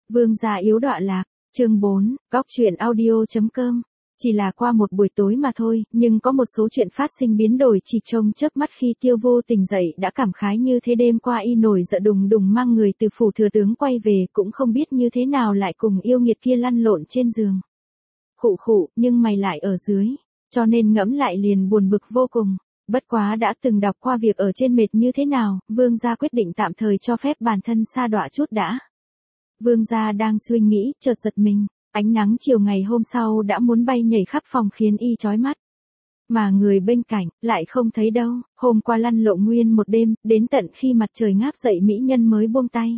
Vương gia yếu đọa lạc, chương 4, góc truyện audio.com. Chỉ là qua một buổi tối mà thôi, nhưng có một số chuyện phát sinh biến đổi chỉ trong chớp mắt khi Tiêu Vô Tình dậy đã cảm khái như thế. Đêm qua y nổi giận đùng đùng mang người từ phủ thừa tướng quay về, cũng không biết như thế nào lại cùng yêu nghiệt kia lăn lộn trên giường. Khụ khụ, nhưng mày lại ở dưới, cho nên ngẫm lại liền buồn bực vô cùng. Bất quá đã từng đọc qua việc ở trên mệt như thế nào, Vương gia quyết định tạm thời cho phép bản thân sa đọa chút đã. Vương gia đang suy nghĩ, chợt giật mình, ánh nắng chiều ngày hôm sau đã muốn bay nhảy khắp phòng khiến y chói mắt. Mà người bên cạnh, lại không thấy đâu, hôm qua lăn lộn nguyên một đêm, đến tận khi mặt trời ngáp dậy mỹ nhân mới buông tay.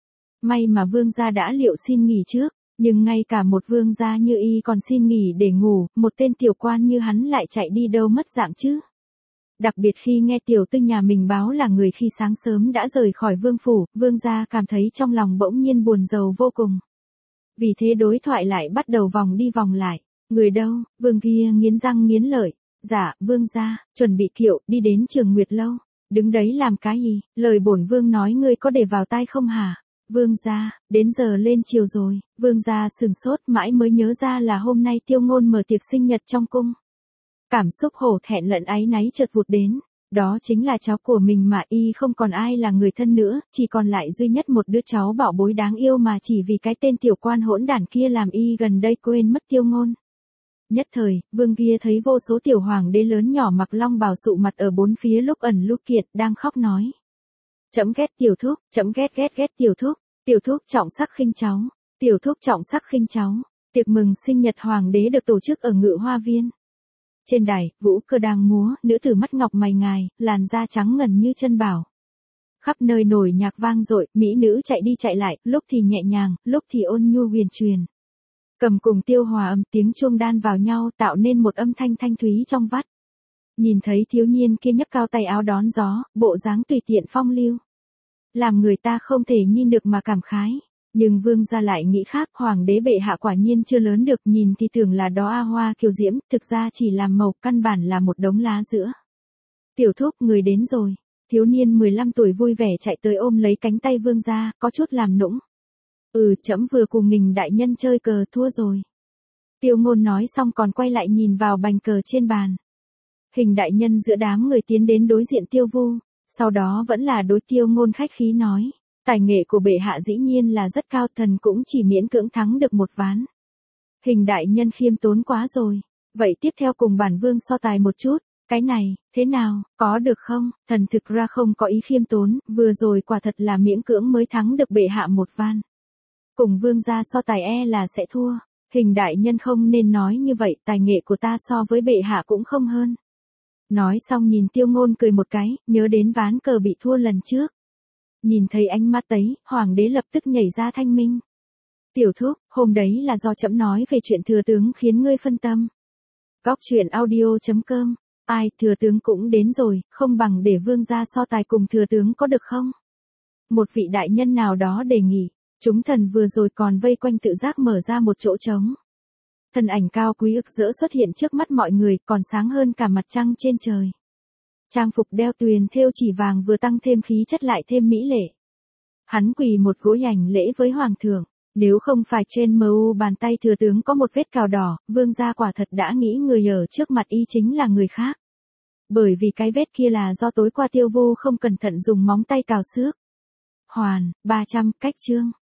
May mà vương gia đã liệu xin nghỉ trước, nhưng ngay cả một vương gia như y còn xin nghỉ để ngủ, một tên tiểu quan như hắn lại chạy đi đâu mất dạng chứ. Đặc biệt khi nghe tiểu tư nhà mình báo là người khi sáng sớm đã rời khỏi vương phủ, vương gia cảm thấy trong lòng bỗng nhiên buồn rầu vô cùng. Vì thế đối thoại lại bắt đầu vòng đi vòng lại. Người đâu? Vương kia nghiến răng nghiến lợi. Dạ, vương gia, chuẩn bị kiệu, đi đến Trường Nguyệt Lâu. Đứng đấy làm cái gì? Lời bổn vương nói ngươi có để vào tai không hả? Vương gia, đến giờ lên chiều rồi. Vương gia sừng sốt mãi mới nhớ ra là hôm nay Tiêu Ngôn mở tiệc sinh nhật trong cung. Cảm xúc hổ thẹn lẫn áy náy chợt vụt đến. Đó chính là cháu của mình mà y không còn ai là người thân nữa, chỉ còn lại duy nhất một đứa cháu bảo bối đáng yêu mà chỉ vì cái tên tiểu quan hỗn đản kia làm y gần đây quên mất Tiêu Ngôn. Nhất thời, vương kia thấy vô số tiểu hoàng đế lớn nhỏ mặc long bào sụ mặt ở bốn phía lúc ẩn lúc hiện đang khóc nói. Chấm ghét tiểu thúc, chấm ghét tiểu thúc trọng sắc khinh cháu, tiểu thúc trọng sắc khinh cháu. Tiệc mừng sinh nhật hoàng đế được tổ chức ở Ngự Hoa Viên. Trên đài, vũ cơ đang múa, nữ tử mắt ngọc mày ngài, làn da trắng ngần như chân bảo. Khắp nơi nổi nhạc vang dội, mỹ nữ chạy đi chạy lại, lúc thì nhẹ nhàng, lúc thì ôn nhu huyền truyền. Cầm cùng tiêu hòa âm tiếng chuông đan vào nhau tạo nên một âm thanh thanh thúy trong vắt. Nhìn thấy thiếu niên kia nhấc cao tay áo đón gió, bộ dáng tùy tiện phong lưu. Làm người ta không thể nhìn được mà cảm khái. Nhưng vương gia lại nghĩ khác, hoàng đế bệ hạ quả nhiên chưa lớn được, nhìn thì tưởng là đó hoa kiều diễm, thực ra chỉ làm màu, căn bản là một đống lá giữa. Tiểu thúc, người đến rồi. Thiếu niên 15 tuổi vui vẻ chạy tới ôm lấy cánh tay vương gia, có chút làm nũng. Trẫm vừa cùng Nghình đại nhân chơi cờ thua rồi. Tiêu Ngôn nói xong còn quay lại nhìn vào bành cờ trên bàn. Hình đại nhân giữa đám người tiến đến đối diện Tiêu Vu, sau đó vẫn là đối Tiêu Ngôn khách khí nói. Tài nghệ của bệ hạ dĩ nhiên là rất cao, thần cũng chỉ miễn cưỡng thắng được một ván. Hình đại nhân khiêm tốn quá rồi. Vậy tiếp theo cùng bản vương so tài một chút. Cái này, thế nào, có được không? Thần thực ra không có ý khiêm tốn, vừa rồi quả thật là miễn cưỡng mới thắng được bệ hạ một ván. Cùng vương gia so tài là sẽ thua. Hình đại nhân không nên nói như vậy, tài nghệ của ta so với bệ hạ cũng không hơn. Nói xong nhìn Tiêu Ngôn cười một cái, nhớ đến ván cờ bị thua lần trước. Nhìn thấy ánh mắt ấy, hoàng đế lập tức nhảy ra thanh minh. Tiểu thúc, hôm đấy là do trẫm nói về chuyện thừa tướng khiến ngươi phân tâm. Góc truyện audio.com. Ai, thừa tướng cũng đến rồi, không bằng để vương gia so tài cùng thừa tướng có được không? Một vị đại nhân nào đó đề nghị, chúng thần vừa rồi còn vây quanh tự giác mở ra một chỗ trống. Thân ảnh cao quý ực rỡ xuất hiện trước mắt mọi người, còn sáng hơn cả mặt trăng trên trời. Trang phục đeo tuyền thêu chỉ vàng vừa tăng thêm khí chất lại thêm mỹ lệ. Hắn quỳ một gối hành lễ với hoàng thượng, nếu không phải trên bàn tay thừa tướng có một vết cào đỏ, vương gia quả thật đã nghĩ người ở trước mặt y chính là người khác. Bởi vì cái vết kia là do tối qua Tiêu Vô không cẩn thận dùng móng tay cào xước. Hoàn, 300, cách chương.